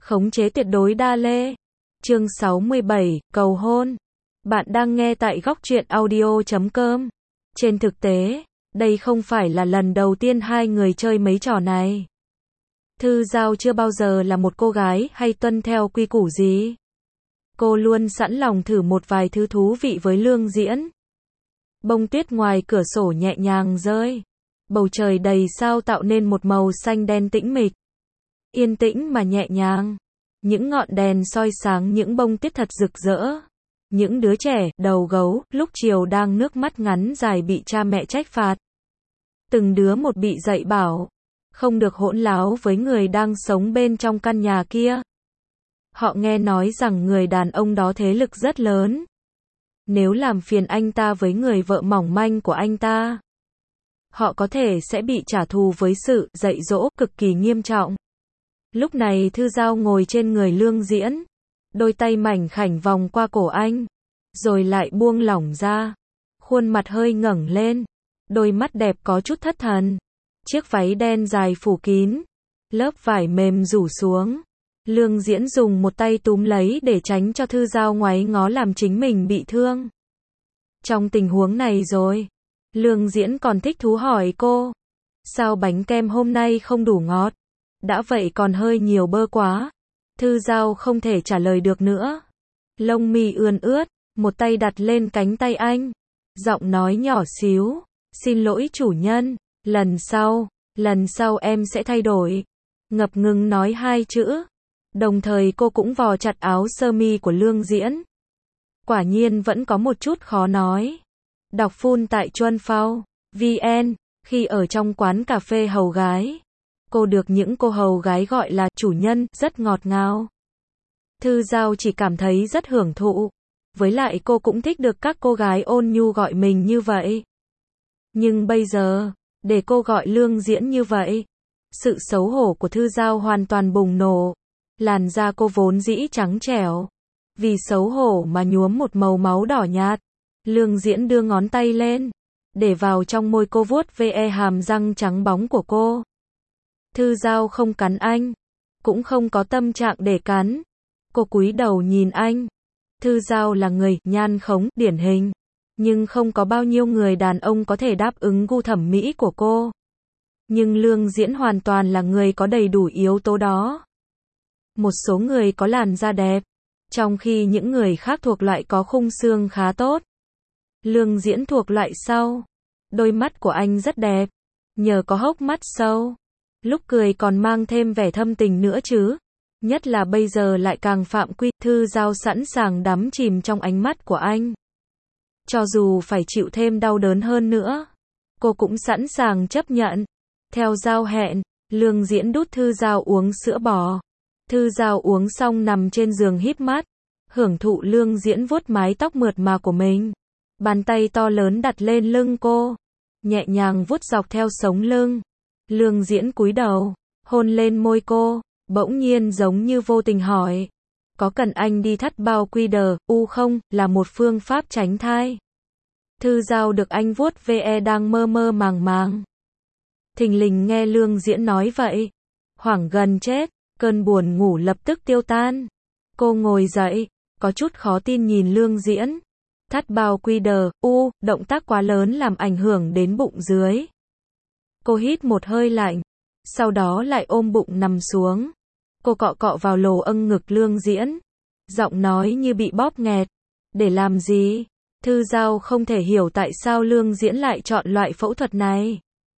Khống chế tuyệt đối đa lê. Chương 67, cầu hôn. Bạn đang nghe tại góc truyện audio.com. Trên thực tế, đây không phải là lần đầu tiên hai người chơi mấy trò này. Thư Giao chưa bao giờ là một cô gái hay tuân theo quy củ gì. Cô luôn sẵn lòng thử một vài thứ thú vị với Lương Diễn. Bông tuyết ngoài cửa sổ nhẹ nhàng rơi. Bầu trời đầy sao tạo nên một màu xanh đen tĩnh mịch. Yên tĩnh mà nhẹ nhàng. Những ngọn đèn soi sáng những bông tuyết thật rực rỡ. Những đứa trẻ, đầu gấu, lúc chiều đang nước mắt ngắn dài bị cha mẹ trách phạt. Từng đứa một bị dạy bảo, không được hỗn láo với người đang sống bên trong căn nhà kia. Họ nghe nói rằng người đàn ông đó thế lực rất lớn. Nếu làm phiền anh ta với người vợ mỏng manh của anh ta, họ có thể sẽ bị trả thù với sự dạy dỗ cực kỳ nghiêm trọng. Lúc này Thư Giao ngồi trên người Lương Diễn, đôi tay mảnh khảnh vòng qua cổ anh, rồi lại buông lỏng ra, khuôn mặt hơi ngẩng lên, đôi mắt đẹp có chút thất thần. Chiếc váy đen dài phủ kín, lớp vải mềm rủ xuống. Lương Diễn dùng một tay túm lấy để tránh cho Thư Giao ngoáy ngó làm chính mình bị thương. Trong tình huống này rồi, Lương Diễn còn thích thú hỏi cô, sao bánh kem hôm nay không đủ ngọt? Đã vậy còn hơi nhiều bơ quá. Thư Giao không thể trả lời được nữa. Lông mi ươn ướt, một tay đặt lên cánh tay anh. Giọng nói nhỏ xíu, xin lỗi chủ nhân, lần sau em sẽ thay đổi. Ngập ngừng nói hai chữ. Đồng thời cô cũng vò chặt áo sơ mi của Lương Diễn. Quả nhiên vẫn có một chút khó nói. Đọc full tại Chuanphao.vn, khi ở trong quán cà phê hầu gái, cô được những cô hầu gái gọi là chủ nhân, rất ngọt ngào. Thư Giao chỉ cảm thấy rất hưởng thụ. Với lại cô cũng thích được các cô gái ôn nhu gọi mình như vậy. Nhưng bây giờ, để cô gọi Lương Diễn như vậy, sự xấu hổ của Thư Giao hoàn toàn bùng nổ. Làn da cô vốn dĩ trắng trẻo, vì xấu hổ mà nhuốm một màu máu đỏ nhạt. Lương Diễn đưa ngón tay lên, để vào trong môi cô vuốt ve hàm răng trắng bóng của cô. Thư Giao không cắn anh, cũng không có tâm trạng để cắn. Cô cúi đầu nhìn anh. Thư Giao là người nhan khống điển hình, nhưng không có bao nhiêu người đàn ông có thể đáp ứng gu thẩm mỹ của cô. Nhưng Lương Diễn hoàn toàn là người có đầy đủ yếu tố đó. Một số người có làn da đẹp, trong khi những người khác thuộc loại có khung xương khá tốt. Lương Diễn thuộc loại sau. Đôi mắt của anh rất đẹp, nhờ có hốc mắt sâu. Lúc cười còn mang thêm vẻ thâm tình nữa chứ. Nhất là bây giờ lại càng phạm quy. Thư Giao sẵn sàng đắm chìm trong ánh mắt của anh. Cho dù phải chịu thêm đau đớn hơn nữa, cô cũng sẵn sàng chấp nhận. Theo giao hẹn, Lương Diễn đút Thư Giao uống sữa bò. Thư Giao uống xong nằm trên giường híp mắt, hưởng thụ Lương Diễn vuốt mái tóc mượt mà của mình. Bàn tay to lớn đặt lên lưng cô, nhẹ nhàng vuốt dọc theo sống lưng. Lương Diễn cúi đầu, hôn lên môi cô, bỗng nhiên giống như vô tình hỏi, có cần anh đi thắt bao quy đờ, không, là một phương pháp tránh thai. Thư Giao được anh vuốt ve đang mơ mơ màng màng. Thình lình nghe Lương Diễn nói vậy, hoảng gần chết, cơn buồn ngủ lập tức tiêu tan. Cô ngồi dậy, có chút khó tin nhìn Lương Diễn. Thắt bao quy đờ, động tác quá lớn làm ảnh hưởng đến bụng dưới. Cô hít một hơi lạnh, sau đó lại ôm bụng nằm xuống. Cô cọ cọ vào lồ âng ngực Lương Diễn, giọng nói như bị bóp nghẹt. Để làm gì? Thư Giao không thể hiểu tại sao Lương Diễn lại chọn loại phẫu thuật này.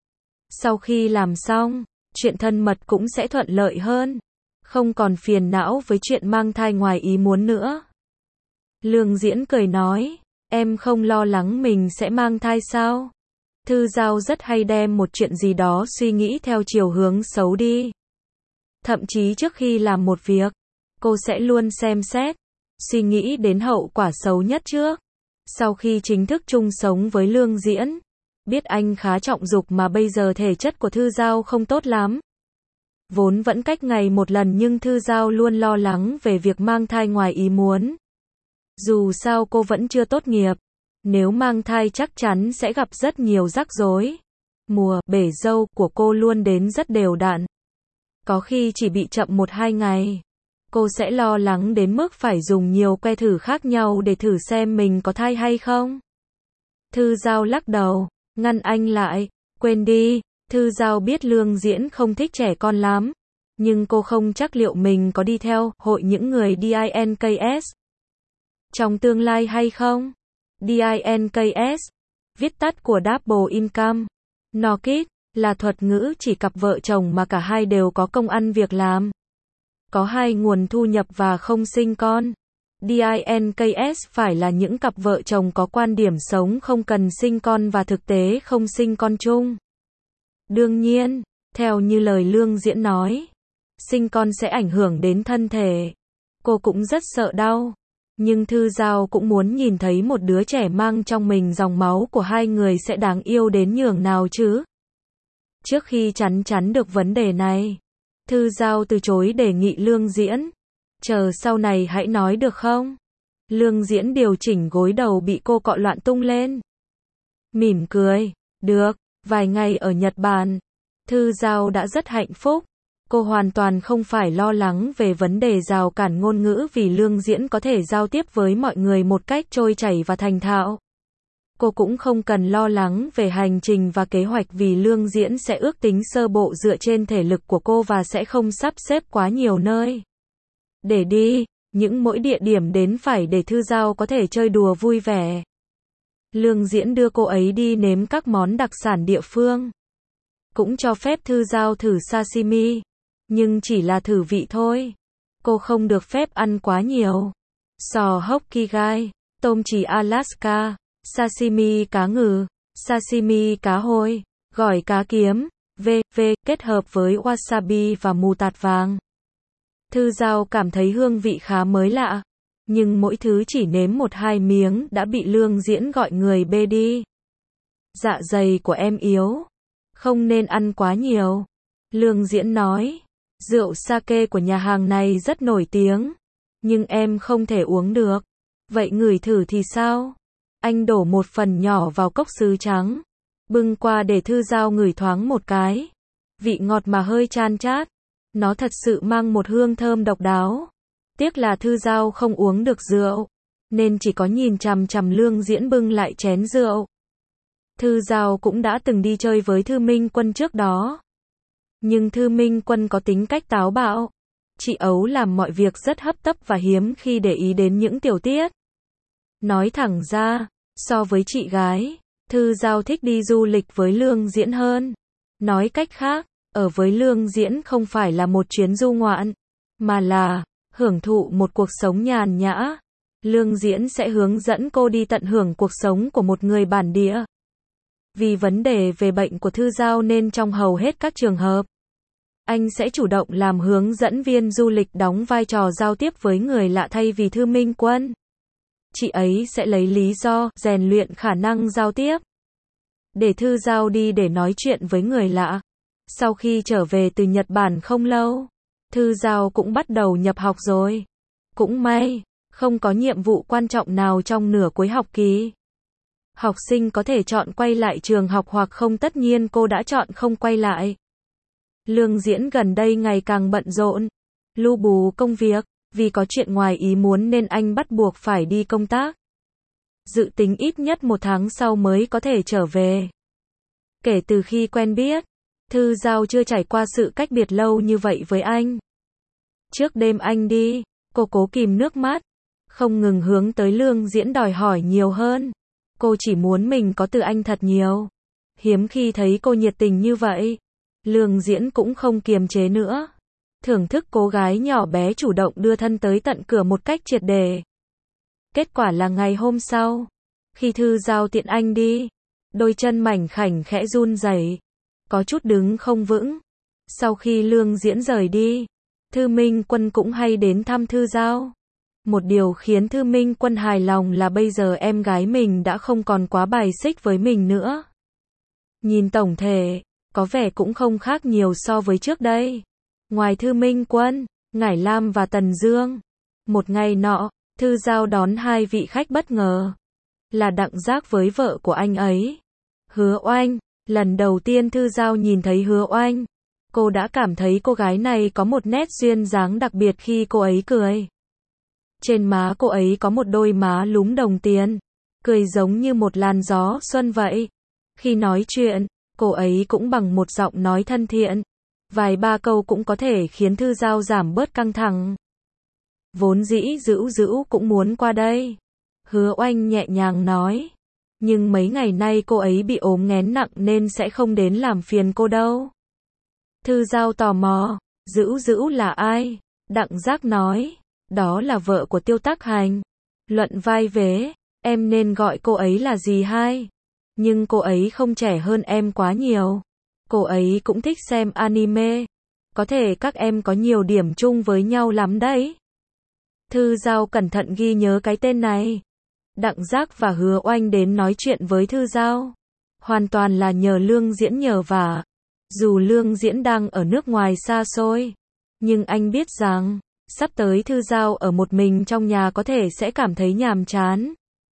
Sau khi làm xong, chuyện thân mật cũng sẽ thuận lợi hơn, không còn phiền não với chuyện mang thai ngoài ý muốn nữa. Lương Diễn cười nói, em không lo lắng mình sẽ mang thai sao? Thư Giao rất hay đem một chuyện gì đó suy nghĩ theo chiều hướng xấu đi. Thậm chí trước khi làm một việc, cô sẽ luôn xem xét, suy nghĩ đến hậu quả xấu nhất trước. Sau khi chính thức chung sống với Lương Diễn, biết anh khá trọng dục mà bây giờ thể chất của Thư Giao không tốt lắm. Vốn vẫn cách ngày một lần nhưng Thư Giao luôn lo lắng về việc mang thai ngoài ý muốn. Dù sao cô vẫn chưa tốt nghiệp, nếu mang thai chắc chắn sẽ gặp rất nhiều rắc rối. Mùa bể dâu của cô luôn đến rất đều đặn. Có khi chỉ bị chậm 1-2 ngày. cô sẽ lo lắng đến mức phải dùng nhiều que thử khác nhau để thử xem mình có thai hay không? Thư Giao lắc đầu, ngăn anh lại, quên đi. Thư Giao biết Lương Diễn không thích trẻ con lắm, nhưng cô không chắc liệu mình có đi theo hội những người DINKS trong tương lai hay không. DINKS, viết tắt của Double Income, NOKID, là thuật ngữ chỉ cặp vợ chồng mà cả hai đều có công ăn việc làm, có hai nguồn thu nhập và không sinh con. DINKS phải là những cặp vợ chồng có quan điểm sống không cần sinh con và thực tế không sinh con chung. Đương nhiên, theo như lời Lương Diễn nói, sinh con sẽ ảnh hưởng đến thân thể. Cô cũng rất sợ đau. Nhưng Thư Giao cũng muốn nhìn thấy một đứa trẻ mang trong mình dòng máu của hai người sẽ đáng yêu đến nhường nào chứ. Trước khi chắn chắn được vấn đề này, Thư Giao từ chối đề nghị Lương Diễn. Chờ sau này hãy nói được không? Lương Diễn điều chỉnh gối đầu bị cô cọ loạn tung lên. Mỉm cười, được, vài ngày ở Nhật Bản, Thư Giao đã rất hạnh phúc. Cô hoàn toàn không phải lo lắng về vấn đề rào cản ngôn ngữ vì Lương Diễn có thể giao tiếp với mọi người một cách trôi chảy và thành thạo. Cô cũng không cần lo lắng về hành trình và kế hoạch vì Lương Diễn sẽ ước tính sơ bộ dựa trên thể lực của cô và sẽ không sắp xếp quá nhiều nơi để đi, những mỗi địa điểm đến phải để Thư Giao có thể chơi đùa vui vẻ. Lương Diễn đưa cô ấy đi nếm các món đặc sản địa phương. Cũng cho phép Thư Giao thử sashimi, nhưng chỉ là thử vị thôi. Cô không được phép ăn quá nhiều. Sò Hokkaido, tôm chỉ Alaska, sashimi cá ngừ, sashimi cá hôi, gỏi cá kiếm, v.v. kết hợp với wasabi và mù tạt vàng. Thư Giao cảm thấy hương vị khá mới lạ, nhưng mỗi thứ chỉ nếm 1-2 miếng đã bị Lương Diễn gọi người bê đi. Dạ dày của em yếu, không nên ăn quá nhiều. Lương Diễn nói, rượu sake của nhà hàng này rất nổi tiếng, nhưng em không thể uống được. Vậy ngửi thử thì sao? Anh đổ một phần nhỏ vào cốc sứ trắng, bưng qua để Thư Giao ngửi thoáng một cái. Vị ngọt mà hơi chan chát. Nó thật sự mang một hương thơm độc đáo. Tiếc là Thư Giao không uống được rượu, nên chỉ có nhìn chằm chằm Lương Diễn bưng lại chén rượu. Thư Giao cũng đã từng đi chơi với Thư Minh Quân trước đó. Nhưng Thư Minh Quân có tính cách táo bạo. Chị Ấu làm mọi việc rất hấp tấp và hiếm khi để ý đến những tiểu tiết. Nói thẳng ra, so với chị gái, Thư Giao thích đi du lịch với Lương Diễn hơn. Nói cách khác, ở với Lương Diễn không phải là một chuyến du ngoạn, mà là hưởng thụ một cuộc sống nhàn nhã. Lương Diễn sẽ hướng dẫn cô đi tận hưởng cuộc sống của một người bản địa. Vì vấn đề về bệnh của Thư Giao nên trong hầu hết các trường hợp, anh sẽ chủ động làm hướng dẫn viên du lịch đóng vai trò giao tiếp với người lạ thay vì Thư Minh Quân. Chị ấy sẽ lấy lý do rèn luyện khả năng giao tiếp để Thư Giao đi để nói chuyện với người lạ. Sau khi trở về từ Nhật Bản không lâu, Thư Giao cũng bắt đầu nhập học rồi. Cũng may, không có nhiệm vụ quan trọng nào trong nửa cuối học kỳ. Học sinh có thể chọn quay lại trường học hoặc không, tất nhiên cô đã chọn không quay lại. Lương Diễn gần đây ngày càng bận rộn, lu bù công việc, vì có chuyện ngoài ý muốn nên anh bắt buộc phải đi công tác. Dự tính ít nhất 1 tháng sau mới có thể trở về. Kể từ khi quen biết, Thư Giao chưa trải qua sự cách biệt lâu như vậy với anh. Trước đêm anh đi, cô cố kìm nước mắt, không ngừng hướng tới Lương Diễn đòi hỏi nhiều hơn. Cô chỉ muốn mình có từ anh thật nhiều. Hiếm khi thấy cô nhiệt tình như vậy. Lương Diễn cũng không kiềm chế nữa. Thưởng thức cô gái nhỏ bé chủ động đưa thân tới tận cửa một cách triệt để. Kết quả là ngày hôm sau, khi Thư Giao tiện anh đi, đôi chân mảnh khảnh khẽ run rẩy, có chút đứng không vững. Sau khi Lương Diễn rời đi, Thư Minh Quân cũng hay đến thăm Thư Giao. Một điều khiến Thư Minh Quân hài lòng là bây giờ em gái mình đã không còn quá bài xích với mình nữa. Nhìn tổng thể, có vẻ cũng không khác nhiều so với trước đây. Ngoài Thư Minh Quân, Ngải Lam và Tần Dương, một ngày nọ, Thư Giao đón 2 vị khách bất ngờ. Là Đặng Giác với vợ của anh ấy, Hứa Oanh. Lần đầu tiên Thư Giao nhìn thấy Hứa Oanh, Cô đã cảm thấy cô gái này có một nét duyên dáng đặc biệt khi cô ấy cười. Trên má cô ấy có một đôi má lúm đồng tiền, cười giống như một làn gió xuân vậy. Khi nói chuyện, cô ấy cũng bằng một giọng nói thân thiện. Vài ba câu cũng có thể khiến Thư Giao giảm bớt căng thẳng. Vốn dĩ Dữu Dữu cũng muốn qua đây. Hứa Oanh nhẹ nhàng nói. Nhưng mấy ngày nay cô ấy bị ốm nghén nặng nên sẽ không đến làm phiền cô đâu. Thư Giao tò mò, Dữu Dữu là ai? Đặng Giác nói, đó là vợ của Tiêu Tắc Hành. Luận vai vế, em nên gọi cô ấy là gì hai? Nhưng cô ấy không trẻ hơn em quá nhiều. Cô ấy cũng thích xem anime. Có thể các em có nhiều điểm chung với nhau lắm đấy. Thư Giao cẩn thận ghi nhớ cái tên này. Đặng Giác và Hứa Oanh đến nói chuyện với Thư Giao. Hoàn toàn là nhờ Lương Diễn nhờ vả. Dù Lương Diễn đang ở nước ngoài xa xôi, nhưng anh biết rằng, sắp tới Thư Giao ở một mình trong nhà có thể sẽ cảm thấy nhàm chán.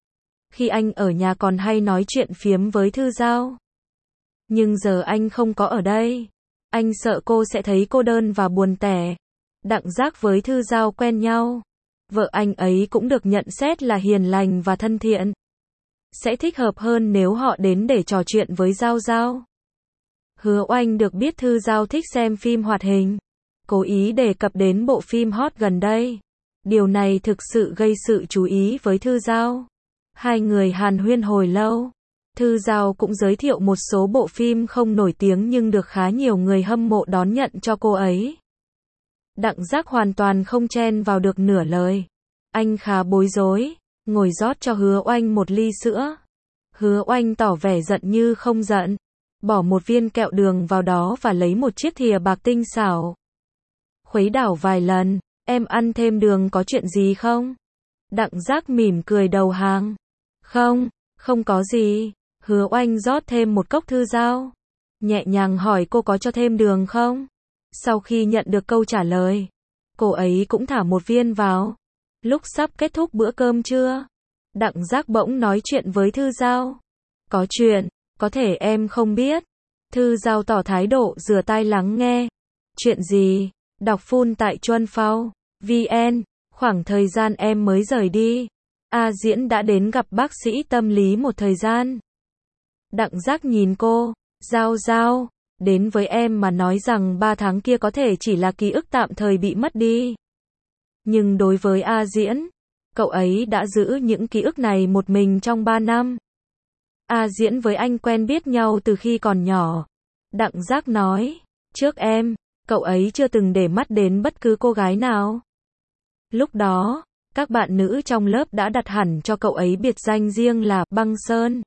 Khi anh ở nhà còn hay nói chuyện phiếm với Thư Giao. Nhưng giờ anh không có ở đây. Anh sợ cô sẽ thấy cô đơn và buồn tẻ. Đặng Giác với Thư Giao quen nhau. Vợ anh ấy cũng được nhận xét là hiền lành và thân thiện. Sẽ thích hợp hơn nếu họ đến để trò chuyện với Giao Giao. Hứa Oanh được biết Thư Giao thích xem phim hoạt hình. Cố ý đề cập đến bộ phim hot gần đây. Điều này thực sự gây sự chú ý với Thư Giao. Hai người hàn huyên hồi lâu. Thư Giao cũng giới thiệu một số bộ phim không nổi tiếng nhưng được khá nhiều người hâm mộ đón nhận cho cô ấy. Đặng Giác hoàn toàn không chen vào được nửa lời. Anh khá bối rối, ngồi rót cho Hứa Oanh một ly sữa. Hứa Oanh tỏ vẻ giận như không giận. Bỏ một viên kẹo đường vào đó và lấy một chiếc thìa bạc tinh xảo. Khuấy đảo vài lần, em ăn thêm đường có chuyện gì không? Đặng Giác mỉm cười đầu hàng. Không, không có gì. Hứa Oanh rót thêm một cốc Thư Giao. Nhẹ nhàng hỏi cô có cho thêm đường không? Sau khi nhận được câu trả lời, cô ấy cũng thả một viên vào. Lúc sắp kết thúc bữa cơm trưa, Đặng Giác bỗng nói chuyện với Thư Giao. Có chuyện, có thể em không biết. Thư Giao tỏ thái độ rửa tai lắng nghe. Chuyện gì? Đọc full tại Chuân Phao VN. Khoảng thời gian em mới rời đi, A Diễn đã đến gặp bác sĩ tâm lý một thời gian. Đặng Giác nhìn cô, Giao Giao, đến với em mà nói rằng 3 tháng kia có thể chỉ là ký ức tạm thời bị mất đi. Nhưng đối với A Diễn, cậu ấy đã giữ những ký ức này một mình trong 3 năm. A Diễn với anh quen biết nhau từ khi còn nhỏ. Đặng Giác nói, trước em, cậu ấy chưa từng để mắt đến bất cứ cô gái nào. Lúc đó, các bạn nữ trong lớp đã đặt hẳn cho cậu ấy biệt danh riêng là Băng Sơn.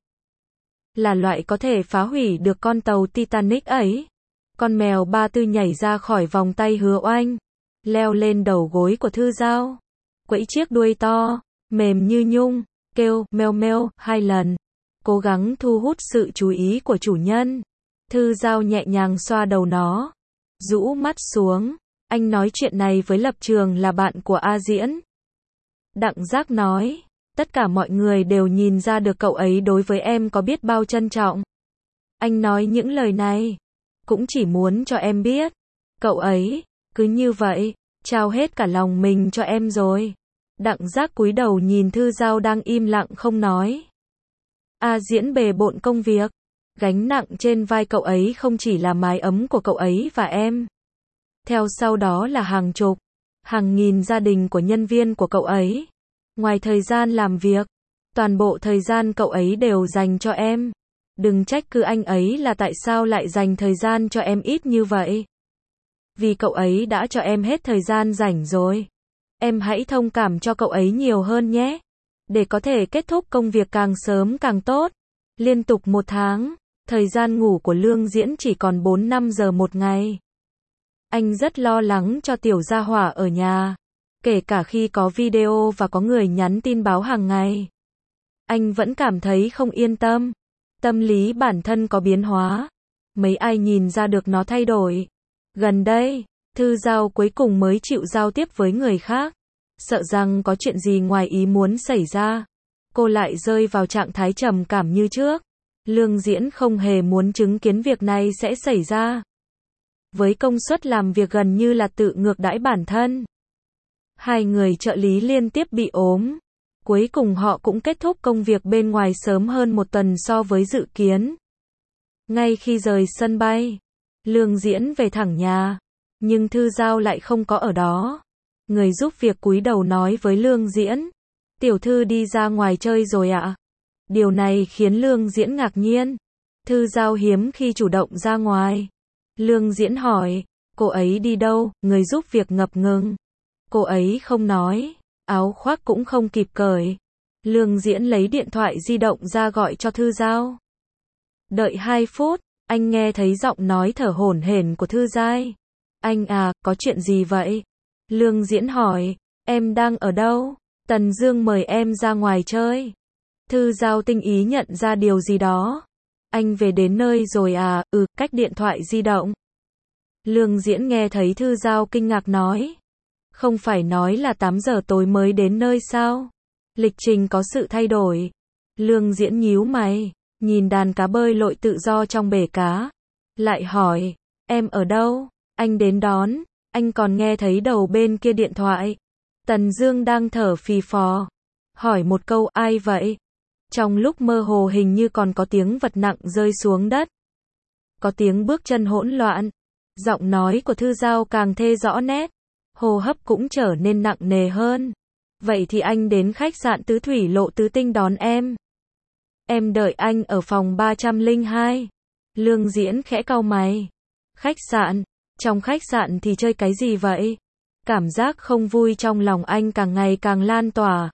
Là loại có thể phá hủy được con tàu Titanic ấy. Con mèo Ba Tư nhảy ra khỏi vòng tay Hứa Oanh, leo lên đầu gối của Thư Giao, quẫy chiếc đuôi to, mềm như nhung, kêu meo meo 2 lần, cố gắng thu hút sự chú ý của chủ nhân. Thư Giao nhẹ nhàng xoa đầu nó, rũ mắt xuống. Anh nói chuyện này với lập trường là bạn của A Diễn. Đặng Giác nói, tất cả mọi người đều nhìn ra được cậu ấy đối với em có biết bao trân trọng. Anh nói những lời này, cũng chỉ muốn cho em biết, cậu ấy, cứ như vậy, trao hết cả lòng mình cho em rồi. Đặng Giác cúi đầu nhìn Thư Giao đang im lặng không nói. A Diễn bề bộn công việc, gánh nặng trên vai cậu ấy không chỉ là mái ấm của cậu ấy và em. Theo sau đó là hàng chục, hàng nghìn gia đình của nhân viên của cậu ấy. Ngoài thời gian làm việc, toàn bộ thời gian cậu ấy đều dành cho em. Đừng trách cứ anh ấy là tại sao lại dành thời gian cho em ít như vậy. Vì cậu ấy đã cho em hết thời gian rảnh rồi. Em hãy thông cảm cho cậu ấy nhiều hơn nhé. Để có thể kết thúc công việc càng sớm càng tốt. Liên tục 1 tháng, thời gian ngủ của Lương Diễn chỉ còn 4-5 giờ một ngày. Anh rất lo lắng cho tiểu gia hỏa ở nhà. Kể cả khi có video và có người nhắn tin báo hàng ngày. Anh vẫn cảm thấy không yên tâm. Tâm lý bản thân có biến hóa. Mấy ai nhìn ra được nó thay đổi. Gần đây, Thư Giao cuối cùng mới chịu giao tiếp với người khác. Sợ rằng có chuyện gì ngoài ý muốn xảy ra. Cô lại rơi vào trạng thái trầm cảm như trước. Lương Diễn không hề muốn chứng kiến việc này sẽ xảy ra. với công suất làm việc gần như là tự ngược đãi bản thân. Hai người trợ lý liên tiếp bị ốm. Cuối cùng họ cũng kết thúc công việc bên ngoài sớm hơn một tuần so với dự kiến. Ngay khi rời sân bay, Lương Diễn về thẳng nhà, nhưng Thư Giao lại không có ở đó. Người giúp việc cúi đầu nói với Lương Diễn, tiểu thư đi ra ngoài chơi rồi ạ. Điều này khiến Lương Diễn ngạc nhiên. Thư Giao hiếm khi chủ động ra ngoài. Lương Diễn hỏi, cô ấy đi đâu? Người giúp việc ngập ngừng. Cô ấy không nói, áo khoác cũng không kịp cởi. Lương Diễn lấy điện thoại di động ra gọi cho Thư Giao. Đợi 2 phút, anh nghe thấy giọng nói thở hổn hển của Thư Giai. Anh à, có chuyện gì vậy? Lương Diễn hỏi, em đang ở đâu? Tần Dương mời em ra ngoài chơi. Thư Giao tinh ý nhận ra điều gì đó. Anh về đến nơi rồi à? Cách điện thoại di động. Lương Diễn nghe thấy Thư Giao kinh ngạc nói. Không phải nói là 8 giờ tối mới đến nơi sao? Lịch trình có sự thay đổi. Lương Diễn nhíu mày, nhìn đàn cá bơi lội tự do trong bể cá. Lại hỏi, em ở đâu? Anh đến đón, anh còn nghe thấy đầu bên kia điện thoại. Tần Dương đang thở phì phò. Hỏi một câu, ai vậy? Trong lúc mơ hồ hình như còn có tiếng vật nặng rơi xuống đất. Có tiếng bước chân hỗn loạn. Giọng nói của Thư Giao càng thê rõ nét. Hô hấp cũng trở nên nặng nề hơn. Vậy thì anh đến khách sạn Tứ Thủy Lộ Tứ Tinh đón em. Em đợi anh ở phòng 302. Lương Diễn khẽ cau mày. Khách sạn? Trong khách sạn thì chơi cái gì vậy? Cảm giác không vui trong lòng anh càng ngày càng lan tỏa.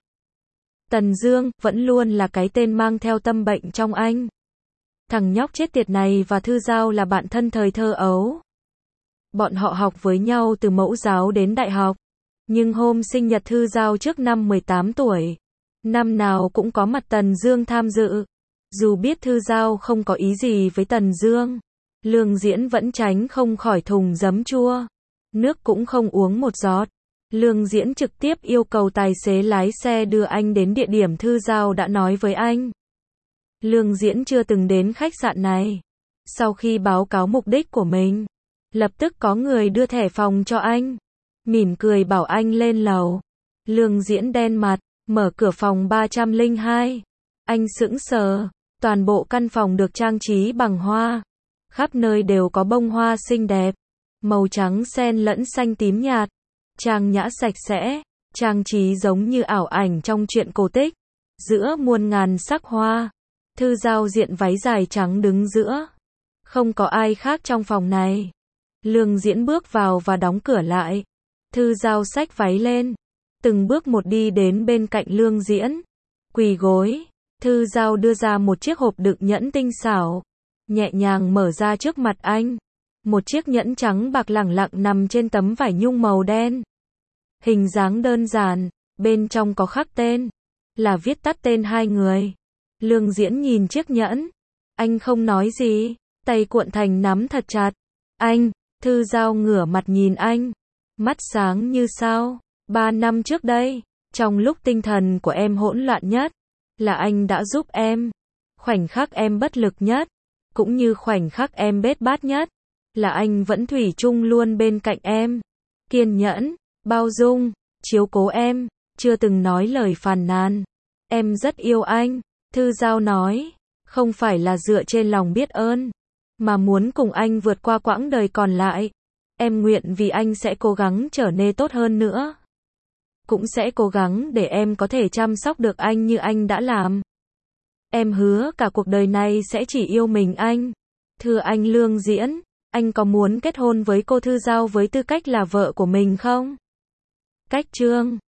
Tần Dương vẫn luôn là cái tên mang theo tâm bệnh trong anh. Thằng nhóc chết tiệt này và Thư Giao là bạn thân thời thơ ấu. Bọn họ học với nhau từ mẫu giáo đến đại học. Nhưng hôm sinh nhật Thư Giao trước năm 18 tuổi, năm nào cũng có mặt Tần Dương tham dự. Dù biết Thư Giao không có ý gì với Tần Dương, Lương Diễn vẫn tránh không khỏi thùng giấm chua. Nước cũng không uống một giọt. Lương Diễn trực tiếp yêu cầu tài xế lái xe đưa anh đến địa điểm Thư Giao đã nói với anh. Lương Diễn chưa từng đến khách sạn này. Sau khi báo cáo mục đích của mình, lập tức có người đưa thẻ phòng cho anh. Mỉm cười bảo anh lên lầu. Lương Diễn đen mặt, mở cửa phòng 302. Anh sững sờ. Toàn bộ căn phòng được trang trí bằng hoa. Khắp nơi đều có bông hoa xinh đẹp. Màu trắng xen lẫn xanh tím nhạt. Trang nhã sạch sẽ. Trang trí giống như ảo ảnh trong truyện cổ tích. Giữa muôn ngàn sắc hoa. Thư Giao diện váy dài trắng đứng giữa. Không có ai khác trong phòng này. Lương Diễn bước vào và đóng cửa lại. Thư Giao xách váy lên. Từng bước một đi đến bên cạnh Lương Diễn. Quỳ gối. Thư Giao đưa ra một chiếc hộp đựng nhẫn tinh xảo. Nhẹ nhàng mở ra trước mặt anh. Một chiếc nhẫn trắng bạc lẳng lặng nằm trên tấm vải nhung màu đen. Hình dáng đơn giản. Bên trong có khắc tên. Là viết tắt tên hai người. Lương Diễn nhìn chiếc nhẫn. Anh không nói gì. Tay cuộn thành nắm thật chặt. Anh. Thư Giao ngửa mặt nhìn anh. Mắt sáng như sao. 3 năm trước đây, trong lúc tinh thần của em hỗn loạn nhất, là anh đã giúp em. Khoảnh khắc em bất lực nhất, cũng như khoảnh khắc em bết bát nhất, là anh vẫn thủy chung luôn bên cạnh em. Kiên nhẫn, bao dung, chiếu cố em, chưa từng nói lời phàn nàn. Em rất yêu anh. Thư Giao nói, không phải là dựa trên lòng biết ơn, mà muốn cùng anh vượt qua quãng đời còn lại. Em nguyện vì anh sẽ cố gắng trở nên tốt hơn nữa. Cũng sẽ cố gắng để em có thể chăm sóc được anh như anh đã làm. Em hứa cả cuộc đời này sẽ chỉ yêu mình anh. Thưa anh Lương Diễn, anh có muốn kết hôn với cô Thư Giao với tư cách là vợ của mình không? Cách chương